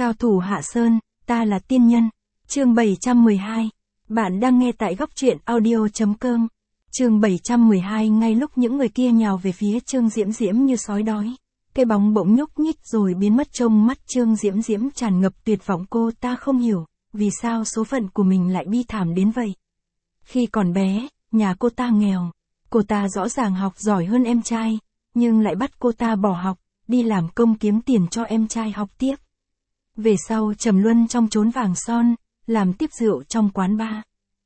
Cao thủ Hạ Sơn, ta là tiên nhân. Chương 712. Bạn đang nghe tại góc truyện audio.com. Chương 712. Ngay lúc những người kia nhào về phía Trương Diễm Diễm như sói đói, cái bóng bỗng nhúc nhích rồi biến mất, trong mắt Trương Diễm Diễm tràn ngập tuyệt vọng. Cô ta không hiểu, vì sao số phận của mình lại bi thảm đến vậy. Khi còn bé, nhà cô ta nghèo. Cô ta rõ ràng học giỏi hơn em trai, nhưng lại bắt cô ta bỏ học, đi làm công kiếm tiền cho em trai học tiếp. Về sau trầm luân trong chốn vàng son, làm tiếp rượu trong quán bar.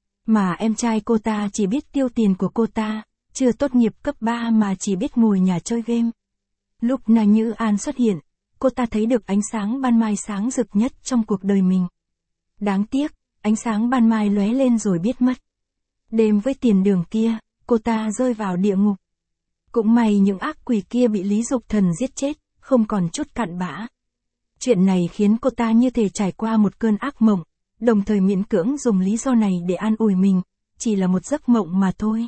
Mà em trai cô ta chỉ biết tiêu tiền của cô ta, chưa tốt nghiệp cấp 3 mà chỉ biết ngồi nhà chơi game. Lúc Na Như An xuất hiện, cô ta thấy được ánh sáng ban mai sáng rực nhất trong cuộc đời mình. Đáng tiếc, ánh sáng ban mai lóe lên rồi biết mất. Đêm với tiền đường kia, cô ta rơi vào địa ngục. Cũng may những ác quỷ kia bị Lý Dục Thần giết chết, không còn chút cặn bã. Chuyện này khiến cô ta như thể trải qua một cơn ác mộng, đồng thời miễn cưỡng dùng lý do này để an ủi mình, chỉ là một giấc mộng mà thôi.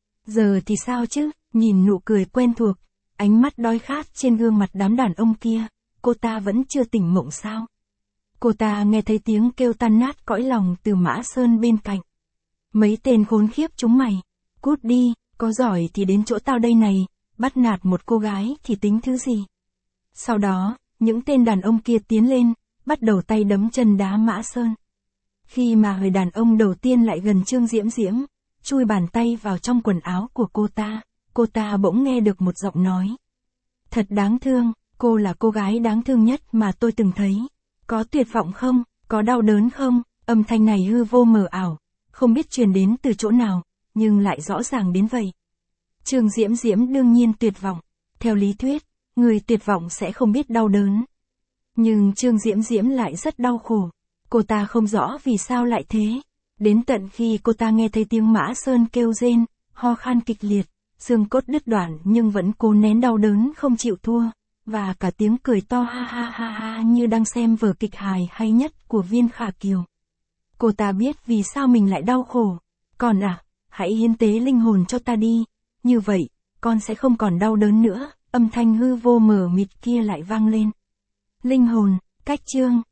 Giờ thì sao chứ, nhìn nụ cười quen thuộc, ánh mắt đói khát trên gương mặt đám đàn ông kia, cô ta vẫn chưa tỉnh mộng sao? Cô ta nghe thấy tiếng kêu tan nát cõi lòng từ Mã Sơn bên cạnh. Mấy tên khốn khiếp chúng mày, cút đi, có giỏi thì đến chỗ tao đây này, bắt nạt một cô gái thì tính thứ gì? Sau đó, những tên đàn ông kia tiến lên, bắt đầu tay đấm chân đá Mã Sơn. Khi mà người đàn ông đầu tiên lại gần Trương Diễm Diễm, chui bàn tay vào trong quần áo của cô ta bỗng nghe được một giọng nói. Thật đáng thương, cô là cô gái đáng thương nhất mà tôi từng thấy. Có tuyệt vọng không, có đau đớn không? Âm thanh này hư vô mờ ảo, không biết truyền đến từ chỗ nào, nhưng lại rõ ràng đến vậy. Trương Diễm Diễm đương nhiên tuyệt vọng. Theo lý thuyết, người tuyệt vọng sẽ không biết đau đớn. Nhưng Trương Diễm Diễm lại rất đau khổ. Cô ta không rõ vì sao lại thế. Đến tận khi cô ta nghe thấy tiếng Mã Sơn kêu rên, ho khan kịch liệt, xương cốt đứt đoạn nhưng vẫn cố nén đau đớn không chịu thua, và cả tiếng cười to ha ha ha ha như đang xem vở kịch hài hay nhất của Viên Khả Kiều. Cô ta biết vì sao mình lại đau khổ. Con à, hãy hiến tế linh hồn cho ta đi, như vậy, con sẽ không còn đau đớn nữa. Âm thanh hư vô mờ mịt kia lại vang lên. Linh hồn, cách chương.